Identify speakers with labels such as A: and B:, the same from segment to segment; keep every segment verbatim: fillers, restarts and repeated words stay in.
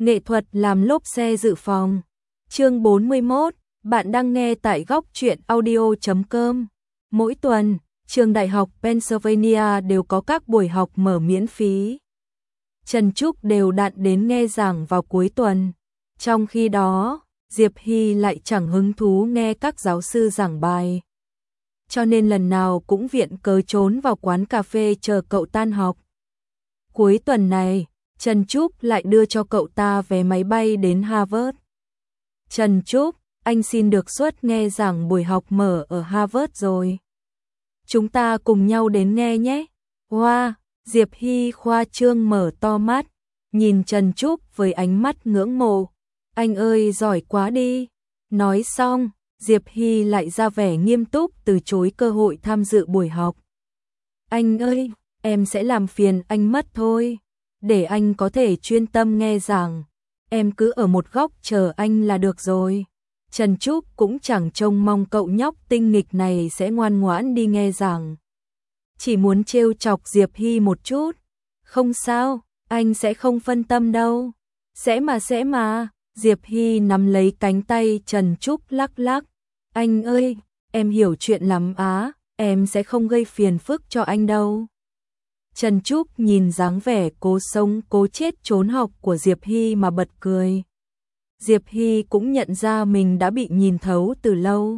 A: Nghệ thuật làm lốp xe dự phòng. Chương bốn mươi mốt, bạn đang nghe tại góc truyện audio chấm com. Mỗi tuần, trường đại học Pennsylvania đều có các buổi học mở miễn phí. Trần Trúc đều đặn đến nghe giảng vào cuối tuần. Trong khi đó, Diệp Hy lại chẳng hứng thú nghe các giáo sư giảng bài. Cho nên lần nào cũng viện cớ trốn vào quán cà phê chờ cậu tan học. Cuối tuần này, Trần Trúc lại đưa cho cậu ta vé máy bay đến Harvard. Trần Trúc, anh xin được suất nghe giảng buổi học mở ở Harvard rồi. Chúng ta cùng nhau đến nghe nhé. Wow, Diệp Hy khoa trương mở to mắt, nhìn Trần Trúc với ánh mắt ngưỡng mộ. Anh ơi giỏi quá đi. Nói xong, Diệp Hy lại ra vẻ nghiêm túc từ chối cơ hội tham dự buổi học. Anh ơi, em sẽ làm phiền anh mất thôi. Để anh có thể chuyên tâm nghe giảng. Em cứ ở một góc chờ anh là được rồi. Trần Trúc cũng chẳng trông mong cậu nhóc tinh nghịch này sẽ ngoan ngoãn đi nghe giảng. Chỉ muốn trêu chọc Diệp Hy một chút. Không sao, anh sẽ không phân tâm đâu. Sẽ mà sẽ mà. Diệp Hy nắm lấy cánh tay Trần Trúc lắc lắc. Anh ơi, em hiểu chuyện lắm á, em sẽ không gây phiền phức cho anh đâu. Trần Trúc nhìn dáng vẻ cố sống cố chết trốn học của Diệp Hy mà bật cười. Diệp Hy cũng nhận ra mình đã bị nhìn thấu từ lâu.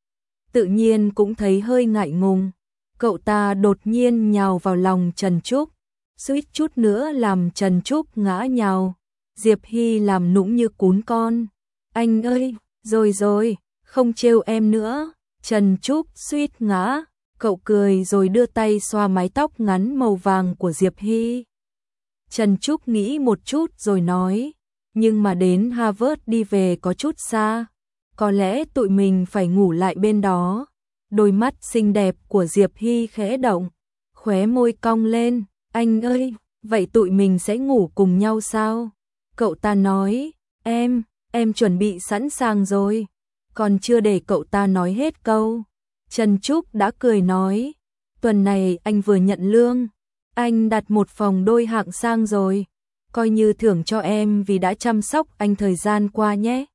A: Tự nhiên cũng thấy hơi ngại ngùng. Cậu ta đột nhiên nhào vào lòng Trần Trúc, suýt chút nữa làm Trần Trúc ngã nhào. Diệp Hy làm nũng như cún con. Anh ơi, rồi rồi, không trêu em nữa. Trần Trúc suýt ngã. Cậu cười rồi đưa tay xoa mái tóc ngắn màu vàng của Diệp Hy. Trần Trúc nghĩ một chút rồi nói, nhưng mà đến Harvard đi về có chút xa. Có lẽ tụi mình phải ngủ lại bên đó. Đôi mắt xinh đẹp của Diệp Hy khẽ động, khóe môi cong lên. Anh ơi, vậy tụi mình sẽ ngủ cùng nhau sao? Cậu ta nói, em, em chuẩn bị sẵn sàng rồi. Còn chưa để cậu ta nói hết câu, Trần Trúc đã cười nói, tuần này anh vừa nhận lương, anh đặt một phòng đôi hạng sang rồi, coi như thưởng cho em vì đã chăm sóc anh thời gian qua nhé.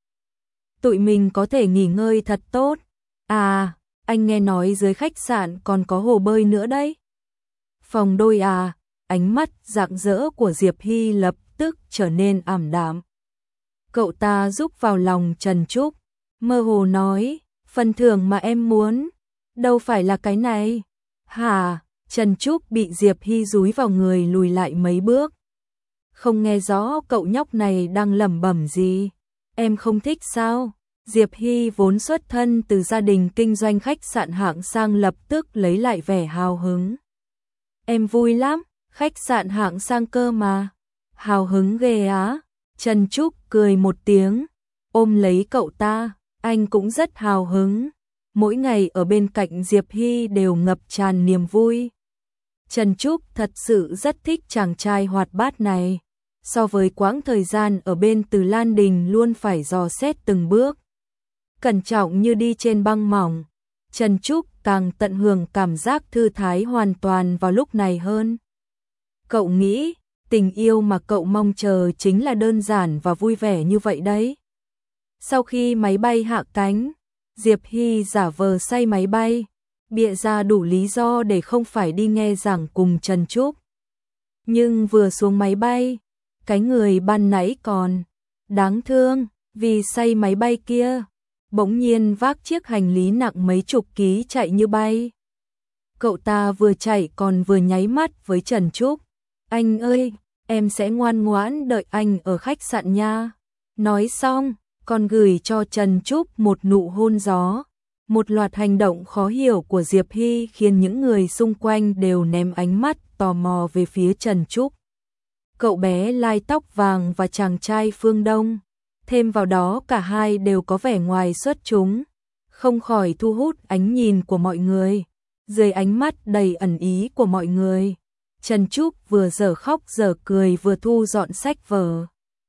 A: Tụi mình có thể nghỉ ngơi thật tốt. À, anh nghe nói dưới khách sạn còn có hồ bơi nữa đấy. Phòng đôi à? Ánh mắt rạng rỡ của Diệp Hy lập tức trở nên ảm đạm. Cậu ta rúc vào lòng Trần Trúc, mơ hồ nói, phần thưởng mà em muốn, đâu phải là cái này. Hả? Trần Trúc bị Diệp Hy dúi vào người lùi lại mấy bước. Không nghe rõ cậu nhóc này đang lẩm bẩm gì. Em không thích sao? Diệp Hy vốn xuất thân từ gia đình kinh doanh khách sạn hạng sang lập tức lấy lại vẻ hào hứng. Em vui lắm, khách sạn hạng sang cơ mà. Hào hứng ghê á. Trần Trúc cười một tiếng, ôm lấy cậu ta. Anh cũng rất hào hứng. Mỗi ngày ở bên cạnh Diệp Hy đều ngập tràn niềm vui. Trần Trúc thật sự rất thích chàng trai hoạt bát này. So với quãng thời gian ở bên Từ Lan Đình luôn phải dò xét từng bước, cẩn trọng như đi trên băng mỏng, Trần Trúc càng tận hưởng cảm giác thư thái hoàn toàn vào lúc này hơn. Cậu nghĩ, tình yêu mà cậu mong chờ chính là đơn giản và vui vẻ như vậy đấy. Sau khi máy bay hạ cánh, Diệp Hy giả vờ say máy bay, bịa ra đủ lý do để không phải đi nghe giảng cùng Trần Trúc. Nhưng vừa xuống máy bay, cái người ban nãy còn đáng thương vì say máy bay kia, bỗng nhiên vác chiếc hành lý nặng mấy chục ký chạy như bay. Cậu ta vừa chạy còn vừa nháy mắt với Trần Trúc. Anh ơi, em sẽ ngoan ngoãn đợi anh ở khách sạn nha. Nói xong, còn gửi cho Trần Trúc một nụ hôn gió. Một loạt hành động khó hiểu của Diệp Hy khiến những người xung quanh đều ném ánh mắt tò mò về phía Trần Trúc. Cậu bé lai tóc vàng và chàng trai phương Đông, thêm vào đó cả hai đều có vẻ ngoài xuất chúng, không khỏi thu hút ánh nhìn của mọi người. Dưới ánh mắt đầy ẩn ý của mọi người, Trần Trúc vừa dở khóc dở cười vừa thu dọn sách vở,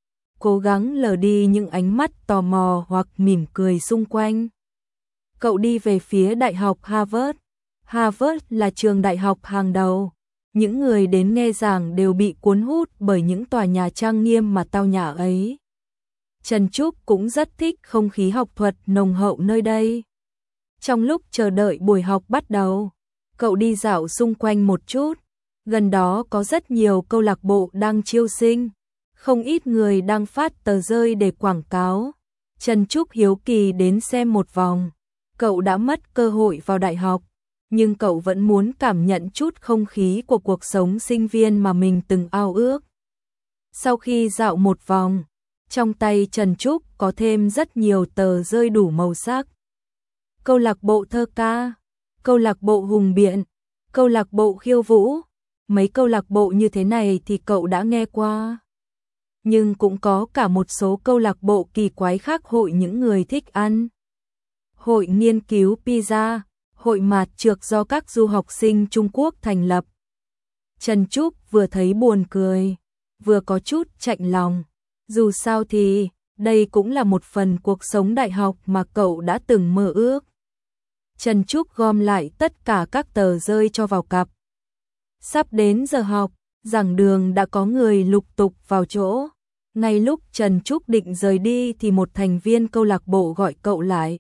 A: cố gắng lờ đi những ánh mắt tò mò hoặc mỉm cười xung quanh. Cậu đi về phía Đại học Harvard. Harvard là trường đại học hàng đầu, Những người đến nghe giảng đều bị cuốn hút bởi những tòa nhà trang nghiêm mà tao nhã ấy. Trần Trúc cũng rất thích không khí học thuật nồng hậu nơi đây. Trong lúc chờ đợi buổi học bắt đầu, cậu đi dạo xung quanh một chút. Gần đó có rất nhiều câu lạc bộ đang chiêu sinh, không ít người đang phát tờ rơi để quảng cáo. Trần Trúc hiếu kỳ đến xem một vòng. Cậu đã mất cơ hội vào đại học, nhưng cậu vẫn muốn cảm nhận chút không khí của cuộc sống sinh viên mà mình từng ao ước. Sau khi dạo một vòng, trong tay Trần Trúc có thêm rất nhiều tờ rơi đủ màu sắc. Câu lạc bộ thơ ca, câu lạc bộ hùng biện, câu lạc bộ khiêu vũ. Mấy câu lạc bộ như thế này thì cậu đã nghe qua. Nhưng cũng có cả một số câu lạc bộ kỳ quái khác, hội những người thích ăn, hội nghiên cứu pizza, hội mạt trược do các du học sinh Trung Quốc thành lập. Trần Trúc vừa thấy buồn cười, vừa có chút chạnh lòng. Dù sao thì, đây cũng là một phần cuộc sống đại học mà cậu đã từng mơ ước. Trần Trúc gom lại tất cả các tờ rơi cho vào cặp. Sắp đến giờ học, giảng đường đã có người lục tục vào chỗ. Ngay lúc Trần Trúc định rời đi thì một thành viên câu lạc bộ gọi cậu lại.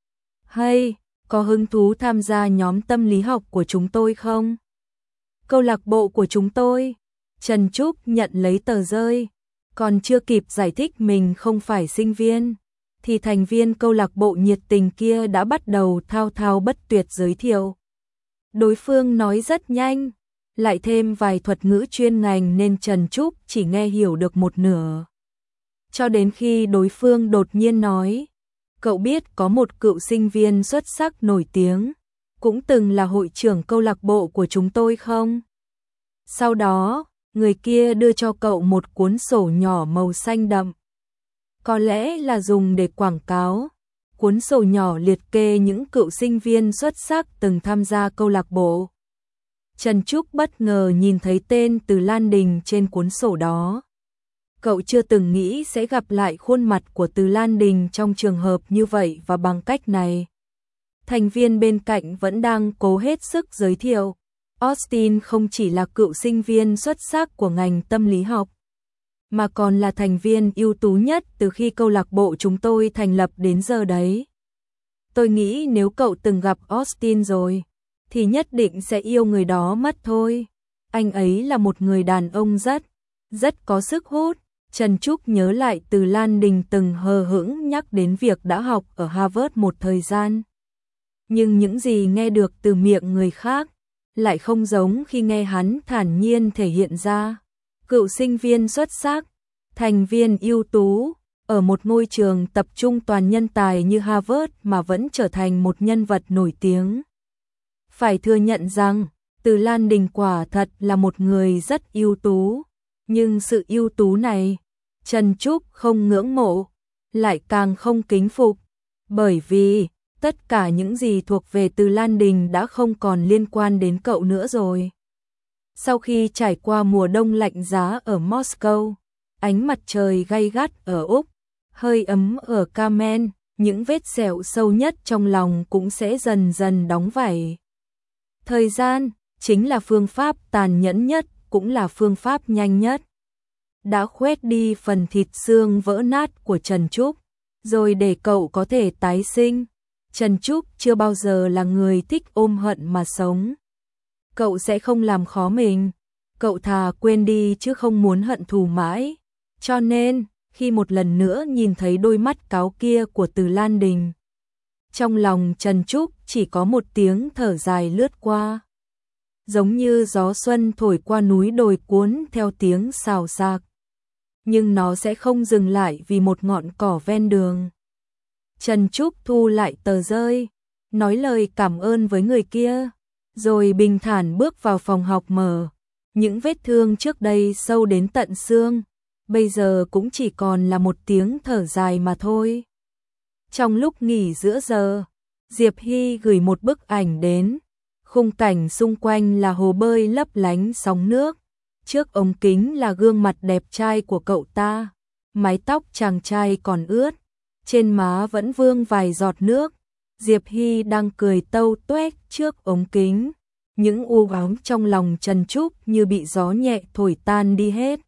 A: Hay, có hứng thú tham gia nhóm tâm lý học của chúng tôi không? Câu lạc bộ của chúng tôi. Trần Trúc nhận lấy tờ rơi, còn chưa kịp giải thích mình không phải sinh viên, thì thành viên câu lạc bộ nhiệt tình kia đã bắt đầu thao thao bất tuyệt giới thiệu. Đối phương nói rất nhanh, lại thêm vài thuật ngữ chuyên ngành nên Trần Trúc chỉ nghe hiểu được một nửa. Cho đến khi đối phương đột nhiên nói, cậu biết có một cựu sinh viên xuất sắc nổi tiếng, cũng từng là hội trưởng câu lạc bộ của chúng tôi không? Sau đó, người kia đưa cho cậu một cuốn sổ nhỏ màu xanh đậm. Có lẽ là dùng để quảng cáo. Cuốn sổ nhỏ liệt kê những cựu sinh viên xuất sắc từng tham gia câu lạc bộ. Trần Trúc bất ngờ nhìn thấy tên Từ Lan Đình trên cuốn sổ đó. Cậu chưa từng nghĩ sẽ gặp lại khuôn mặt của Từ Lan Đình trong trường hợp như vậy và bằng cách này. Thành viên bên cạnh vẫn đang cố hết sức giới thiệu. Austin không chỉ là cựu sinh viên xuất sắc của ngành tâm lý học, mà còn là thành viên ưu tú nhất từ khi câu lạc bộ chúng tôi thành lập đến giờ đấy. Tôi nghĩ nếu cậu từng gặp Austin rồi, thì nhất định sẽ yêu người đó mất thôi. Anh ấy là một người đàn ông rất, rất có sức hút. Trần Trúc nhớ lại Từ Lan Đình từng hờ hững nhắc đến việc đã học ở Harvard một thời gian. Nhưng những gì nghe được từ miệng người khác lại không giống khi nghe hắn thản nhiên thể hiện ra. Cựu sinh viên xuất sắc, thành viên ưu tú, ở một ngôi trường tập trung toàn nhân tài như Harvard mà vẫn trở thành một nhân vật nổi tiếng. Phải thừa nhận rằng, Từ Lan Đình quả thật là một người rất ưu tú, nhưng sự ưu tú này, Trần Trúc không ngưỡng mộ, lại càng không kính phục, bởi vì tất cả những gì thuộc về Từ Lan Đình đã không còn liên quan đến cậu nữa rồi. Sau khi trải qua mùa đông lạnh giá ở Moscow, ánh mặt trời gay gắt ở Úc, hơi ấm ở Kamen, những vết sẹo sâu nhất trong lòng cũng sẽ dần dần đóng vảy. Thời gian chính là phương pháp tàn nhẫn nhất, cũng là phương pháp nhanh nhất. Đã khoét đi phần thịt xương vỡ nát của Trần Trúc, rồi để cậu có thể tái sinh. Trần Trúc chưa bao giờ là người thích ôm hận mà sống. Cậu sẽ không làm khó mình, cậu thà quên đi chứ không muốn hận thù mãi. Cho nên, khi một lần nữa nhìn thấy đôi mắt cáo kia của Từ Lan Đình, trong lòng Trần Trúc chỉ có một tiếng thở dài lướt qua. Giống như gió xuân thổi qua núi đồi cuốn theo tiếng xào xạc. Nhưng nó sẽ không dừng lại vì một ngọn cỏ ven đường. Trần Trúc thu lại tờ rơi, nói lời cảm ơn với người kia, rồi bình thản bước vào phòng học mở. Những vết thương trước đây sâu đến tận xương, bây giờ cũng chỉ còn là một tiếng thở dài mà thôi. Trong lúc nghỉ giữa giờ, Diệp Hy gửi một bức ảnh đến. Khung cảnh xung quanh là hồ bơi lấp lánh sóng nước. Trước ống kính là gương mặt đẹp trai của cậu ta. Mái tóc chàng trai còn ướt, trên má vẫn vương vài giọt nước. Diệp Hy đang cười tâu tuét trước ống kính, những u ám trong lòng Trần Trúc như bị gió nhẹ thổi tan đi hết.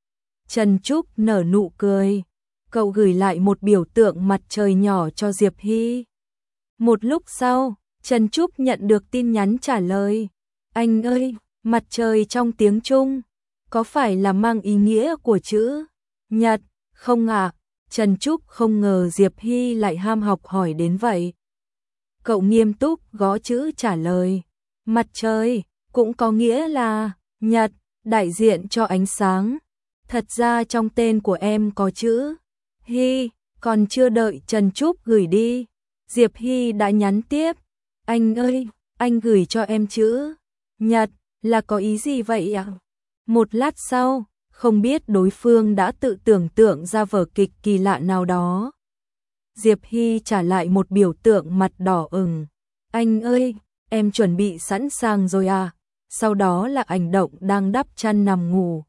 A: Trần Trúc nở nụ cười, cậu gửi lại một biểu tượng mặt trời nhỏ cho Diệp Hy. Một lúc sau, Trần Trúc nhận được tin nhắn trả lời. Anh ơi, mặt trời trong tiếng Trung, có phải là mang ý nghĩa của chữ Nhật, không ạ? À? Trần Trúc không ngờ Diệp Hy lại ham học hỏi đến vậy. Cậu nghiêm túc gõ chữ trả lời. Mặt trời, cũng có nghĩa là Nhật, đại diện cho ánh sáng. Thật ra trong tên của em có chữ Hy, còn chưa đợi Trần Trúc gửi đi. Diệp Hy đã nhắn tiếp. Anh ơi, anh gửi cho em chữ Nhật, là có ý gì vậy ạ? À? Một lát sau, không biết đối phương đã tự tưởng tượng ra vở kịch kỳ lạ nào đó. Diệp Hy trả lại một biểu tượng mặt đỏ ửng. Anh ơi, em chuẩn bị sẵn sàng rồi à? Sau đó là ảnh động đang đắp chăn nằm ngủ.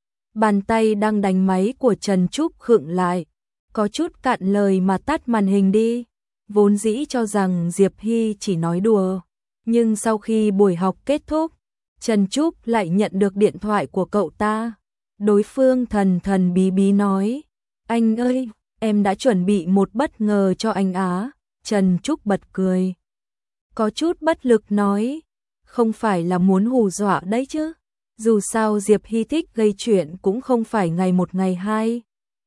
A: Bàn tay đang đánh máy của Trần Trúc khựng lại. Có chút cạn lời mà tắt màn hình đi. Vốn dĩ cho rằng Diệp Hy chỉ nói đùa. Nhưng sau khi buổi học kết thúc, Trần Trúc lại nhận được điện thoại của cậu ta. Đối phương thần thần bí bí nói. Anh ơi, em đã chuẩn bị một bất ngờ cho anh á. Trần Trúc bật cười. Có chút bất lực nói. Không phải là muốn hù dọa đấy chứ. Dù sao Diệp Hy thích gây chuyện cũng không phải ngày một ngày hai.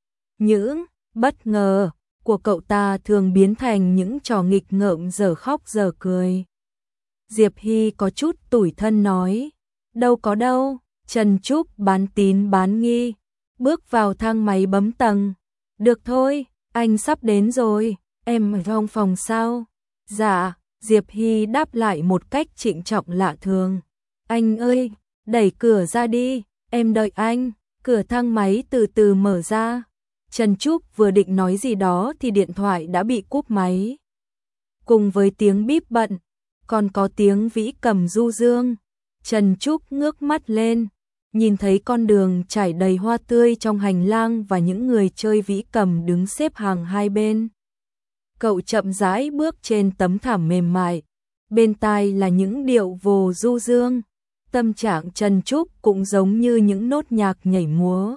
A: Những bất ngờ của cậu ta thường biến thành những trò nghịch ngợm dở khóc dở cười. Diệp Hy có chút tủi thân nói. Đâu có đâu. Trần Trúc bán tín bán nghi. Bước vào thang máy bấm tầng. Được thôi, anh sắp đến rồi. Em ở trong phòng sao? Dạ, Diệp Hy đáp lại một cách trịnh trọng lạ thường. Anh ơi, đẩy cửa ra đi, em đợi anh. Cửa thang máy từ từ mở ra. Trần Trúc vừa định nói gì đó thì điện thoại đã bị cúp máy. Cùng với tiếng bíp bận, còn có tiếng vĩ cầm du dương. Trần Trúc ngước mắt lên, nhìn thấy con đường trải đầy hoa tươi trong hành lang và những người chơi vĩ cầm đứng xếp hàng hai bên. Cậu chậm rãi bước trên tấm thảm mềm mại, bên tai là những điệu vồ du dương. Tâm trạng Trần Trúc cũng giống như những nốt nhạc nhảy múa,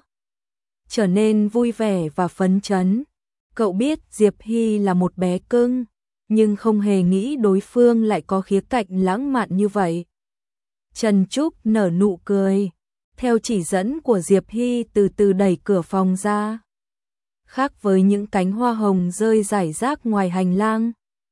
A: trở nên vui vẻ và phấn chấn. Cậu biết Diệp Hy là một bé cưng, nhưng không hề nghĩ đối phương lại có khía cạnh lãng mạn như vậy. Trần Trúc nở nụ cười, theo chỉ dẫn của Diệp Hy từ từ đẩy cửa phòng ra. Khác với những cánh hoa hồng rơi rải rác ngoài hành lang,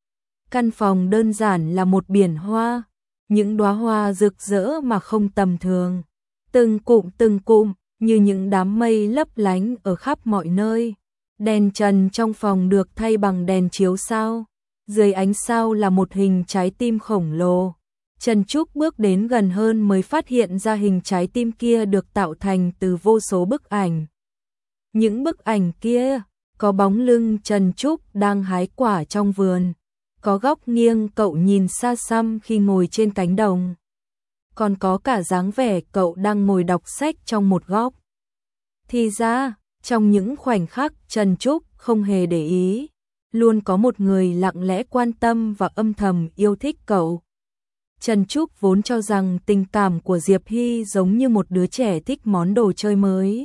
A: căn phòng đơn giản là một biển hoa, những đóa hoa rực rỡ mà không tầm thường, từng cụm từng cụm như những đám mây lấp lánh ở khắp mọi nơi. Đèn trần trong phòng được thay bằng đèn chiếu sao, dưới ánh sao là một hình trái tim khổng lồ. Trần Trúc bước đến gần hơn mới phát hiện ra hình trái tim kia được tạo thành từ vô số bức ảnh. Những bức ảnh kia có bóng lưng Trần Trúc đang hái quả trong vườn, có góc nghiêng cậu nhìn xa xăm khi ngồi trên cánh đồng, còn có cả dáng vẻ cậu đang ngồi đọc sách trong một góc. Thì ra, trong những khoảnh khắc Trần Trúc không hề để ý, luôn có một người lặng lẽ quan tâm và âm thầm yêu thích cậu. Trần Trúc vốn cho rằng tình cảm của Diệp Hy giống như một đứa trẻ thích món đồ chơi mới.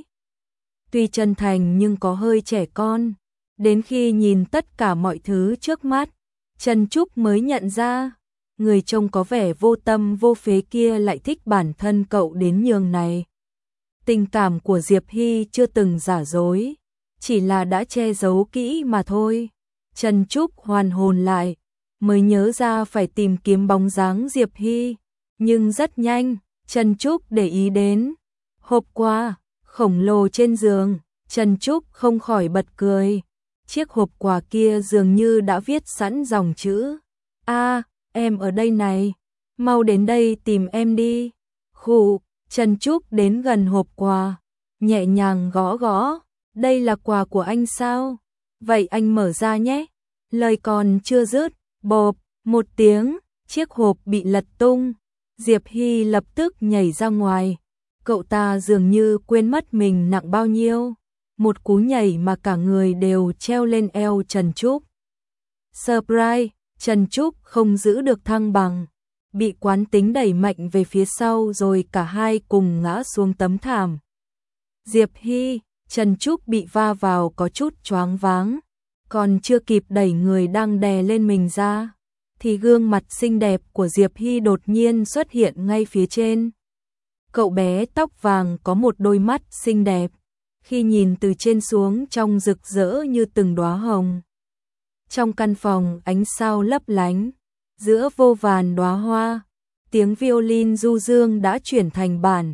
A: Tuy chân thành nhưng có hơi trẻ con. Đến khi nhìn tất cả mọi thứ trước mắt, Trần Trúc mới nhận ra, người trông có vẻ vô tâm vô phế kia lại thích bản thân cậu đến nhường này. Tình cảm của Diệp Hy chưa từng giả dối, chỉ là đã che giấu kỹ mà thôi. Trần Trúc hoàn hồn lại, mới nhớ ra phải tìm kiếm bóng dáng Diệp Hy. Nhưng rất nhanh, Trần Trúc để ý đến hộp quà khổng lồ trên giường. Trần Trúc không khỏi bật cười. Chiếc hộp quà kia dường như đã viết sẵn dòng chữ: A, em ở đây này, mau đến đây tìm em đi. Khụ, Trần Trúc đến gần hộp quà, nhẹ nhàng gõ gõ. Đây là quà của anh sao? Vậy anh mở ra nhé. Lời còn chưa dứt, bộp, một tiếng, chiếc hộp bị lật tung. Diệp Hy lập tức nhảy ra ngoài. Cậu ta dường như quên mất mình nặng bao nhiêu. Một cú nhảy mà cả người đều treo lên eo Trần Trúc. Surprise, Trần Trúc không giữ được thăng bằng. bị quán tính đẩy mạnh về phía sau rồi cả hai cùng ngã xuống tấm thảm. Diệp Hy, Trần Trúc bị va vào có chút choáng váng, còn chưa kịp đẩy người đang đè lên mình ra, thì gương mặt xinh đẹp của Diệp Hy đột nhiên xuất hiện ngay phía trên. Cậu bé tóc vàng có một đôi mắt xinh đẹp, khi nhìn từ trên xuống trông rực rỡ như từng đóa hồng. Trong căn phòng ánh sao lấp lánh, giữa vô vàn đóa hoa, tiếng violin du dương đã chuyển thành bản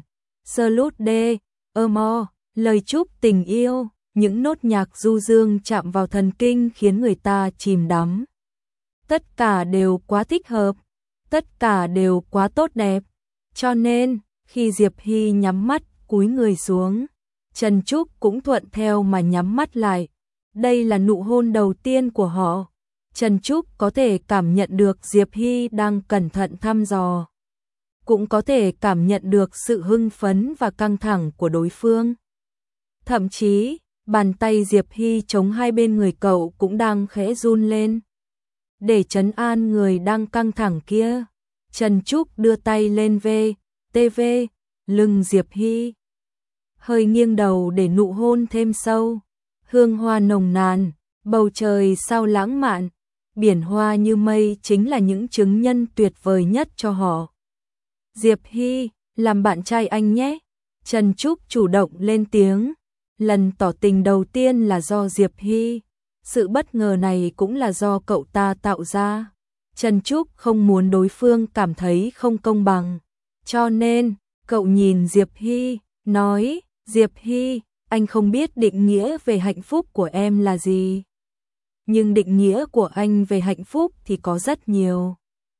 A: Salute Amor, lời chúc tình yêu, những nốt nhạc du dương chạm vào thần kinh khiến người ta chìm đắm. Tất cả đều quá thích hợp, tất cả đều quá tốt đẹp, cho nên khi Diệp Hy nhắm mắt cúi người xuống, Trần Trúc cũng thuận theo mà nhắm mắt lại. Đây là nụ hôn đầu tiên của họ. Trần Trúc có thể cảm nhận được Diệp Hy đang cẩn thận thăm dò, cũng có thể cảm nhận được sự hưng phấn và căng thẳng của đối phương. Thậm chí, bàn tay Diệp Hy chống hai bên người cậu cũng đang khẽ run lên. Để trấn an người đang căng thẳng kia, Trần Trúc đưa tay lên vê, tê vê, lưng Diệp Hy. Hơi nghiêng đầu để nụ hôn thêm sâu. Hương hoa nồng nàn, bầu trời sao lãng mạn, biển hoa như mây chính là những chứng nhân tuyệt vời nhất cho họ. Diệp Hy, làm bạn trai anh nhé. Trần Trúc chủ động lên tiếng. Lần tỏ tình đầu tiên là do Diệp Hy. Sự bất ngờ này cũng là do cậu ta tạo ra. Trần Trúc không muốn đối phương cảm thấy không công bằng. Cho nên, cậu nhìn Diệp Hy, nói, Diệp Hy, anh không biết định nghĩa về hạnh phúc của em là gì. Nhưng định nghĩa của anh về hạnh phúc thì có rất nhiều.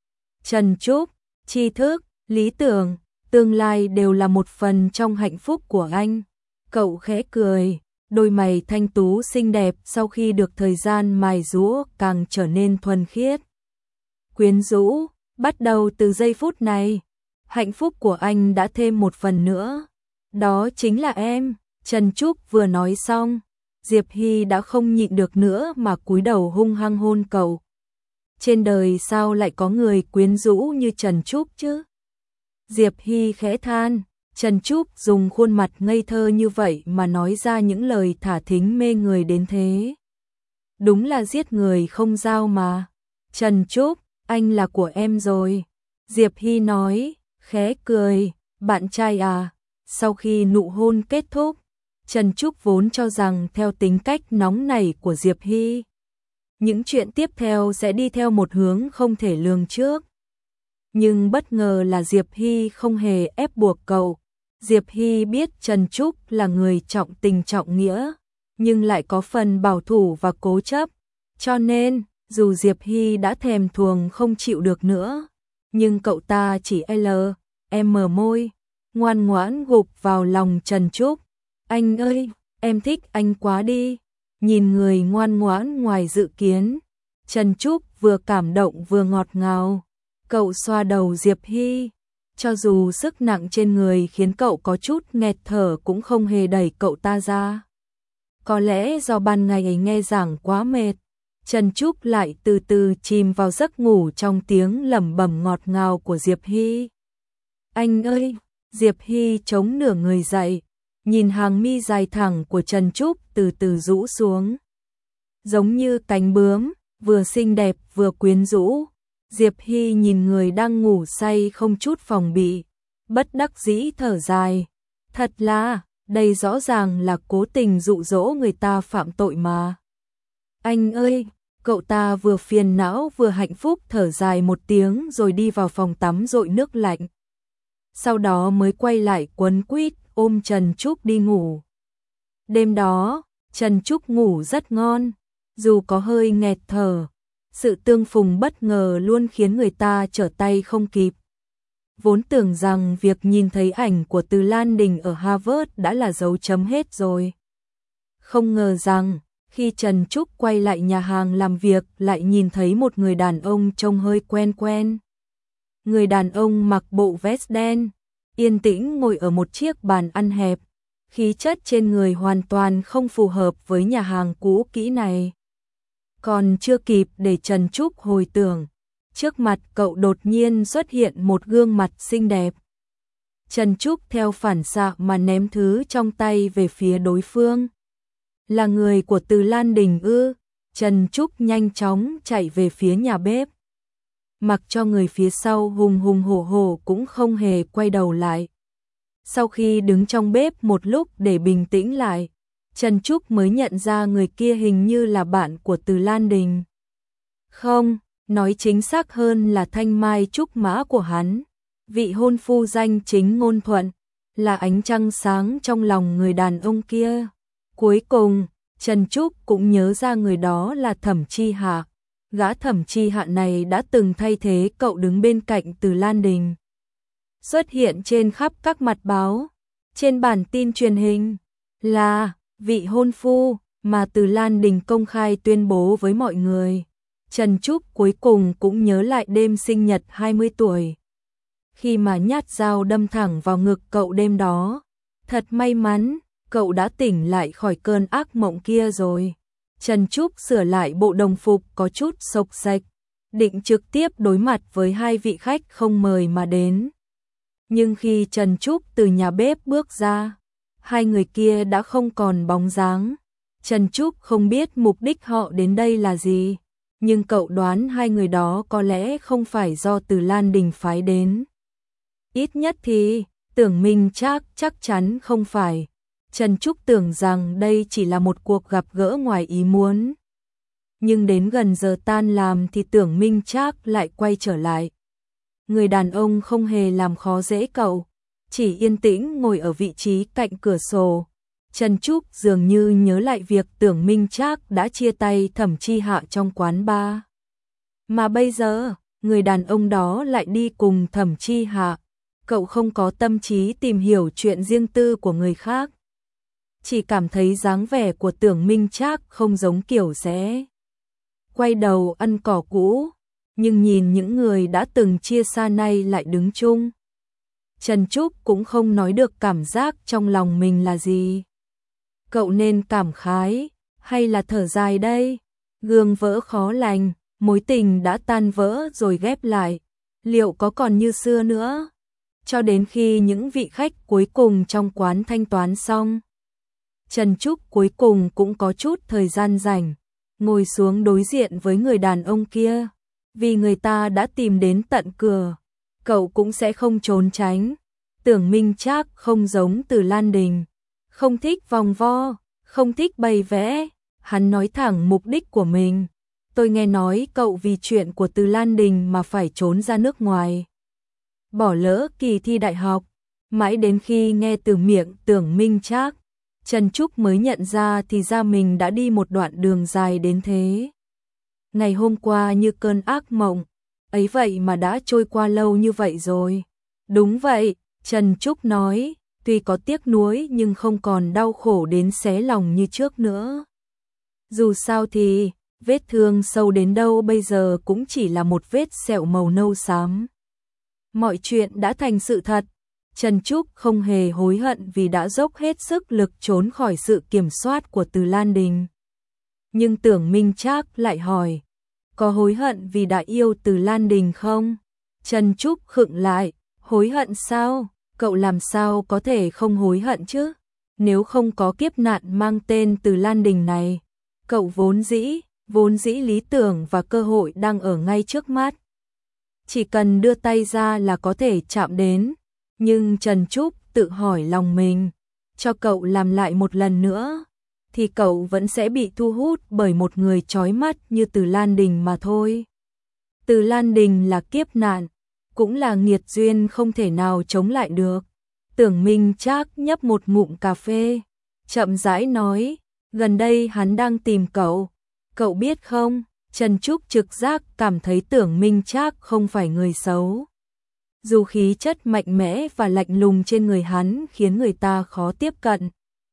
A: Trần Trúc, tri thức, lý tưởng, tương lai đều là một phần trong hạnh phúc của anh. Cậu khẽ cười, đôi mày thanh tú xinh đẹp sau khi được thời gian mài giũa càng trở nên thuần khiết. Quyến rũ, bắt đầu từ giây phút này, hạnh phúc của anh đã thêm một phần nữa. Đó chính là em. Trần Trúc vừa nói xong, Diệp Hy đã không nhịn được nữa mà cúi đầu hung hăng hôn cậu. Trên đời sao lại có người quyến rũ như Trần Trúc chứ? Diệp Hy khẽ than, Trần Trúc dùng khuôn mặt ngây thơ như vậy mà nói ra những lời thả thính mê người đến thế. Đúng là giết người không dao mà. Trần Trúc, anh là của em rồi. Diệp Hy nói, khẽ cười, bạn trai à. Sau khi nụ hôn kết thúc, Trần Trúc vốn cho rằng theo tính cách nóng nảy của Diệp Hy, những chuyện tiếp theo sẽ đi theo một hướng không thể lường trước. Nhưng bất ngờ là Diệp Hy không hề ép buộc cậu. Diệp Hy biết Trần Trúc là người trọng tình trọng nghĩa, nhưng lại có phần bảo thủ và cố chấp. Cho nên, dù Diệp Hy đã thèm thuồng không chịu được nữa, nhưng cậu ta chỉ L, M môi, ngoan ngoãn gục vào lòng Trần Trúc. Anh ơi, em thích anh quá đi. Nhìn người ngoan ngoãn ngoài dự kiến, Trần Trúc vừa cảm động vừa ngọt ngào. Cậu xoa đầu Diệp Hy, cho dù sức nặng trên người khiến cậu có chút nghẹt thở cũng không hề đẩy cậu ta ra. Có lẽ do ban ngày ấy nghe giảng quá mệt, Trần Trúc lại từ từ chìm vào giấc ngủ trong tiếng lẩm bẩm ngọt ngào của Diệp Hy. Anh ơi, Diệp Hy chống nửa người dậy, nhìn hàng mi dài thẳng của Trần Trúc từ từ rũ xuống. Giống như cánh bướm, vừa xinh đẹp vừa quyến rũ. Diệp Hy nhìn người đang ngủ say không chút phòng bị, bất đắc dĩ thở dài. Thật là, đây rõ ràng là cố tình dụ dỗ người ta phạm tội mà. Anh ơi, cậu ta vừa phiền não vừa hạnh phúc thở dài một tiếng rồi đi vào phòng tắm dội nước lạnh. Sau đó mới quay lại quấn quýt ôm Trần Trúc đi ngủ. Đêm đó, Trần Trúc ngủ rất ngon, dù có hơi nghẹt thở. Sự tương phùng bất ngờ luôn khiến người ta trở tay không kịp. Vốn tưởng rằng việc nhìn thấy ảnh của Từ Lan Đình ở Harvard đã là dấu chấm hết rồi. Không ngờ rằng, khi Trần Trúc quay lại nhà hàng làm việc lại nhìn thấy một người đàn ông trông hơi quen quen. Người đàn ông mặc bộ vest đen, yên tĩnh ngồi ở một chiếc bàn ăn hẹp. Khí chất trên người hoàn toàn không phù hợp với nhà hàng cũ kỹ này. Còn chưa kịp để Trần Trúc hồi tưởng, trước mặt cậu đột nhiên xuất hiện một gương mặt xinh đẹp. Trần Trúc theo phản xạ mà ném thứ trong tay về phía đối phương. Là người của Từ Lan Đình ư? Trần Trúc nhanh chóng chạy về phía nhà bếp. Mặc cho người phía sau hùng hùng hổ hổ cũng không hề quay đầu lại. Sau khi đứng trong bếp một lúc để bình tĩnh lại, Trần Trúc mới nhận ra người kia hình như là bạn của Từ Lan Đình. Không, nói chính xác hơn là thanh mai trúc mã của hắn. Vị hôn phu danh chính ngôn thuận, là ánh trăng sáng trong lòng người đàn ông kia. Cuối cùng, Trần Trúc cũng nhớ ra người đó là Thẩm Chi Hạ. Gã Thẩm Chi Hạ này đã từng thay thế cậu đứng bên cạnh Từ Lan Đình. Xuất hiện trên khắp các mặt báo, trên bản tin truyền hình, là vị hôn phu mà Từ Lan Đình công khai tuyên bố với mọi người. Trần Trúc cuối cùng cũng nhớ lại đêm sinh nhật hai mươi tuổi. Khi mà nhát dao đâm thẳng vào ngực cậu đêm đó, thật may mắn, cậu đã tỉnh lại khỏi cơn ác mộng kia rồi. Trần Trúc sửa lại bộ đồng phục có chút xộc xệch, định trực tiếp đối mặt với hai vị khách không mời mà đến. Nhưng khi Trần Trúc từ nhà bếp bước ra, hai người kia đã không còn bóng dáng. Trần Trúc không biết mục đích họ đến đây là gì, nhưng cậu đoán hai người đó có lẽ không phải do Từ Lan Đình phái đến. Ít nhất thì, Tưởng Minh Trác chắc chắn không phải. Trần Trúc tưởng rằng đây chỉ là một cuộc gặp gỡ ngoài ý muốn. Nhưng đến gần giờ tan làm thì Tưởng Minh Trác lại quay trở lại. Người đàn ông không hề làm khó dễ cậu, chỉ yên tĩnh ngồi ở vị trí cạnh cửa sổ. Trần Trúc dường như nhớ lại việc Tưởng Minh Trác đã chia tay Thẩm Chi Hạ trong quán bar. Mà bây giờ, người đàn ông đó lại đi cùng Thẩm Chi Hạ. Cậu không có tâm trí tìm hiểu chuyện riêng tư của người khác. Chỉ cảm thấy dáng vẻ của Tưởng Minh Trác không giống kiểu sẽ quay đầu ăn cỏ cũ, nhưng nhìn những người đã từng chia xa nay lại đứng chung. Trần Trúc cũng không nói được cảm giác trong lòng mình là gì. Cậu nên cảm khái, hay là thở dài đây? Gương vỡ khó lành, mối tình đã tan vỡ rồi ghép lại, liệu có còn như xưa nữa? Cho đến khi những vị khách cuối cùng trong quán thanh toán xong, Trần Trúc cuối cùng cũng có chút thời gian rảnh, ngồi xuống đối diện với người đàn ông kia. Vì người ta đã tìm đến tận cửa, cậu cũng sẽ không trốn tránh. Tưởng Minh Trác không giống Từ Lan Đình, không thích vòng vo, không thích bày vẽ, hắn nói thẳng mục đích của mình. Tôi nghe nói cậu vì chuyện của Từ Lan Đình mà phải trốn ra nước ngoài, bỏ lỡ kỳ thi đại học. Mãi đến khi nghe từ miệng Tưởng Minh Trác, Trần Trúc mới nhận ra thì ra mình đã đi một đoạn đường dài đến thế. Ngày hôm qua như cơn ác mộng, ấy vậy mà đã trôi qua lâu như vậy rồi. Đúng vậy, Trần Trúc nói, tuy có tiếc nuối nhưng không còn đau khổ đến xé lòng như trước nữa. Dù sao thì, vết thương sâu đến đâu bây giờ cũng chỉ là một vết sẹo màu nâu xám. Mọi chuyện đã thành sự thật. Trần Trúc không hề hối hận vì đã dốc hết sức lực trốn khỏi sự kiểm soát của Từ Lan Đình. Nhưng Tưởng Minh Trác lại hỏi, có hối hận vì đã yêu Từ Lan Đình không? Trần Trúc khựng lại, hối hận sao? Cậu làm sao có thể không hối hận chứ? Nếu không có kiếp nạn mang tên Từ Lan Đình này, cậu vốn dĩ, vốn dĩ lý tưởng và cơ hội đang ở ngay trước mắt. Chỉ cần đưa tay ra là có thể chạm đến. Nhưng Trần Trúc tự hỏi lòng mình, cho cậu làm lại một lần nữa, thì cậu vẫn sẽ bị thu hút bởi một người chói mắt như Từ Lan Đình mà thôi. Từ Lan Đình là kiếp nạn, cũng là nghiệt duyên không thể nào chống lại được. Tưởng Minh Trác nhấp một ngụm cà phê, chậm rãi nói, gần đây hắn đang tìm cậu. Cậu biết không, Trần Trúc trực giác cảm thấy Tưởng Minh Trác không phải người xấu. Dù khí chất mạnh mẽ và lạnh lùng trên người hắn khiến người ta khó tiếp cận.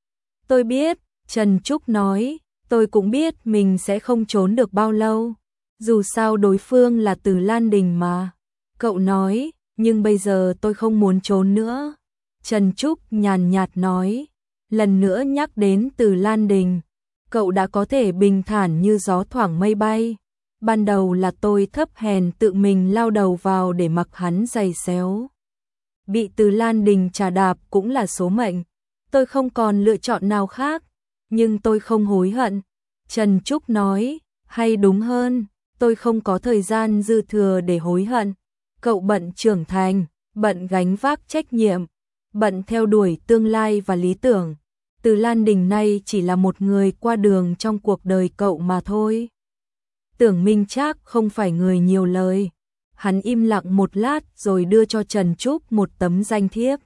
A: Tôi biết, Trần Trúc nói, tôi cũng biết mình sẽ không trốn được bao lâu. Dù sao đối phương là Từ Lan Đình mà. Cậu nói, nhưng bây giờ tôi không muốn trốn nữa. Trần Trúc nhàn nhạt nói, lần nữa nhắc đến Từ Lan Đình. Cậu đã có thể bình thản như gió thoảng mây bay. ban đầu là tôi thấp hèn tự mình lao đầu vào để mặc hắn giày xéo. Bị Từ Lan Đình trà đạp cũng là số mệnh, tôi không còn lựa chọn nào khác, nhưng tôi không hối hận. Trần Trúc nói, hay đúng hơn, tôi không có thời gian dư thừa để hối hận. Cậu bận trưởng thành, bận gánh vác trách nhiệm, bận theo đuổi tương lai và lý tưởng. Từ Lan Đình nay chỉ là một người qua đường trong cuộc đời cậu mà thôi. Tưởng Minh Trác không phải người nhiều lời. Hắn im lặng một lát rồi đưa cho Trần Trúc một tấm danh thiếp.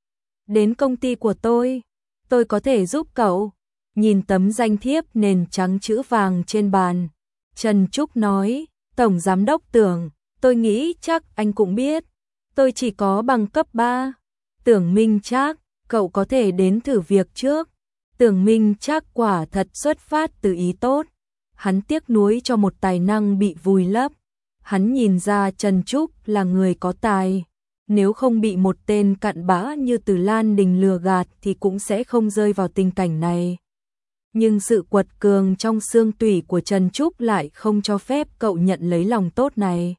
A: Đến công ty của tôi, tôi có thể giúp cậu. Nhìn tấm danh thiếp nền trắng chữ vàng trên bàn, Trần Trúc nói, Tổng Giám đốc Tưởng, tôi nghĩ chắc anh cũng biết, tôi chỉ có bằng cấp ba. Tưởng Minh Trác, cậu có thể đến thử việc trước. Tưởng Minh Trác quả thật xuất phát từ ý tốt. Hắn tiếc nuối cho một tài năng bị vùi lấp. Hắn nhìn ra Trần Trúc là người có tài. Nếu không bị một tên cặn bã như Từ Lan Đình lừa gạt thì cũng sẽ không rơi vào tình cảnh này. Nhưng sự quật cường trong xương tủy của Trần Trúc lại không cho phép cậu nhận lấy lòng tốt này.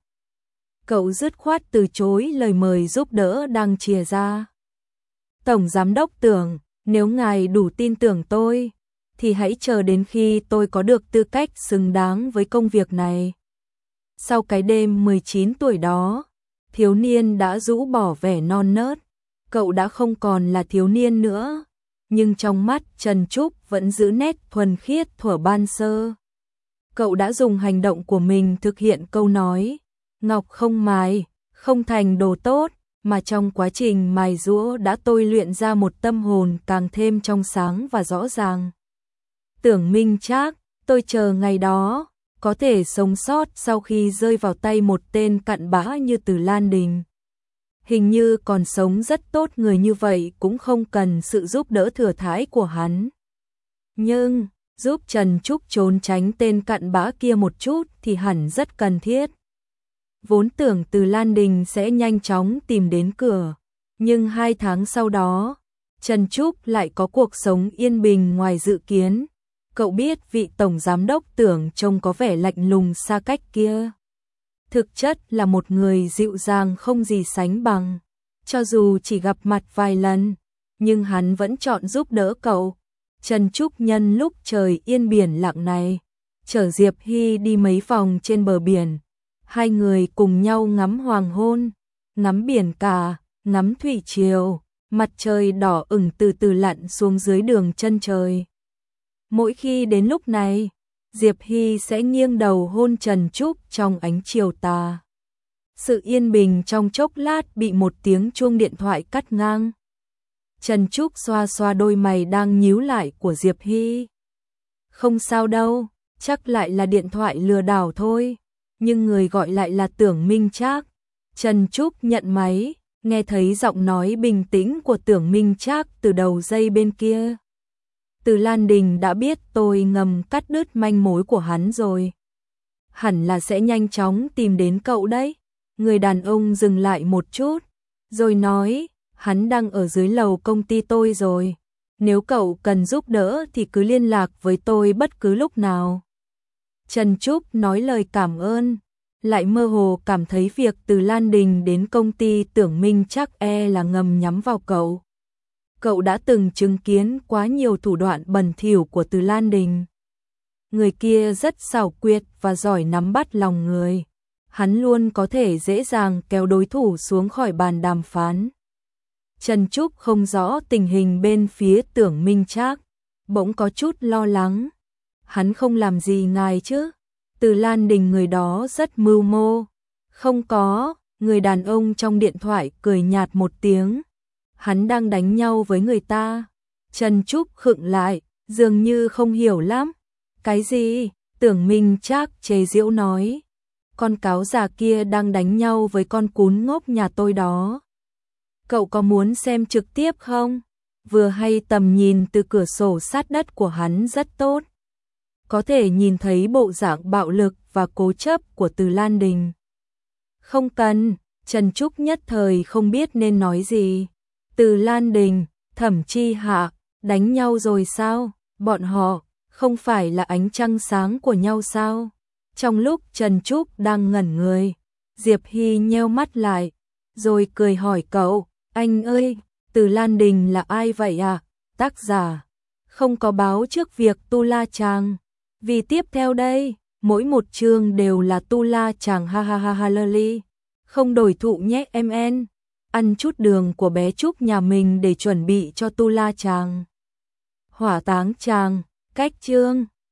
A: Cậu dứt khoát từ chối lời mời giúp đỡ đang chìa ra. Tổng Giám đốc Tưởng, nếu ngài đủ tin tưởng tôi, thì hãy chờ đến khi tôi có được tư cách xứng đáng với công việc này. Sau cái đêm mười chín tuổi đó, thiếu niên đã rũ bỏ vẻ non nớt. Cậu đã không còn là thiếu niên nữa, nhưng trong mắt Trần Trúc vẫn giữ nét thuần khiết thuở ban sơ. Cậu đã dùng hành động của mình thực hiện câu nói, ngọc không mài, không thành đồ tốt, mà trong quá trình mài giũa đã tôi luyện ra một tâm hồn càng thêm trong sáng và rõ ràng. Tưởng Minh Trác, tôi chờ ngày đó, có thể sống sót sau khi rơi vào tay một tên cặn bã như Từ Lan Đình. Hình như còn sống rất tốt, người như vậy cũng không cần sự giúp đỡ thừa thãi của hắn. Nhưng, giúp Trần Trúc trốn tránh tên cặn bã kia một chút thì hẳn rất cần thiết. Vốn tưởng Từ Lan Đình sẽ nhanh chóng tìm đến cửa, nhưng hai tháng sau đó, Trần Trúc lại có cuộc sống yên bình ngoài dự kiến. Cậu biết vị Tổng Giám đốc Tưởng trông có vẻ lạnh lùng xa cách kia, thực chất là một người dịu dàng không gì sánh bằng. Cho dù chỉ gặp mặt vài lần, nhưng hắn vẫn chọn giúp đỡ cậu. Trần Trúc nhân lúc trời yên biển lặng này, chở Diệp Hy đi mấy vòng trên bờ biển. Hai người cùng nhau ngắm hoàng hôn, ngắm biển cả, ngắm thủy triều, mặt trời đỏ ửng từ từ lặn xuống dưới đường chân trời. Mỗi khi đến lúc này, Diệp Hy sẽ nghiêng đầu hôn Trần Trúc trong ánh chiều tà. Sự yên bình trong chốc lát bị một tiếng chuông điện thoại cắt ngang. Trần Trúc xoa xoa đôi mày đang nhíu lại của Diệp Hy. Không sao đâu, chắc lại là điện thoại lừa đảo thôi. Nhưng người gọi lại là Tưởng Minh Trác. Trần Trúc nhận máy, nghe thấy giọng nói bình tĩnh của Tưởng Minh Trác từ đầu dây bên kia. Từ Lan Đình đã biết tôi ngầm cắt đứt manh mối của hắn rồi. Hẳn là sẽ nhanh chóng tìm đến cậu đấy. Người đàn ông dừng lại một chút, rồi nói, hắn đang ở dưới lầu công ty tôi rồi. Nếu cậu cần giúp đỡ thì cứ liên lạc với tôi bất cứ lúc nào. Trần Trúc nói lời cảm ơn, lại mơ hồ cảm thấy việc Từ Lan Đình đến công ty Tưởng Minh Trác e là ngầm nhắm vào cậu. Cậu đã từng chứng kiến quá nhiều thủ đoạn bẩn thỉu của Từ Lan Đình. Người kia rất xảo quyệt và giỏi nắm bắt lòng người. Hắn luôn có thể dễ dàng kéo đối thủ xuống khỏi bàn đàm phán. Trần Trúc không rõ tình hình bên phía Tưởng Minh Trác, bỗng có chút lo lắng. Hắn không làm gì ngài chứ? Từ Lan Đình người đó rất mưu mô. Không có, người đàn ông trong điện thoại cười nhạt một tiếng. Hắn đang đánh nhau với người ta. Trần Trúc khựng lại, dường như không hiểu lắm. Cái gì? Tưởng Minh Trác chế giễu nói. Con cáo già kia đang đánh nhau với con cún ngốc nhà tôi đó. Cậu có muốn xem trực tiếp không? Vừa hay tầm nhìn từ cửa sổ sát đất của hắn rất tốt. Có thể nhìn thấy bộ dạng bạo lực và cố chấp của Từ Lan Đình. Không cần, Trần Trúc nhất thời không biết nên nói gì. Từ Lan Đình, Thẩm Chi Hạ, đánh nhau rồi sao? Bọn họ, không phải là ánh trăng sáng của nhau sao? Trong lúc Trần Trúc đang ngẩn người, Diệp Hy nheo mắt lại, rồi cười hỏi cậu, anh ơi, Từ Lan Đình là ai vậy à? Tác giả không có báo trước việc tu la chàng. Vì tiếp theo đây, mỗi một chương đều là tu la chàng ha ha ha ha lơ ly. Không đổi thụ nhé em en. Ăn chút đường của bé Trúc nhà mình để chuẩn bị cho tu la chàng. Hỏa táng chàng, cách chương.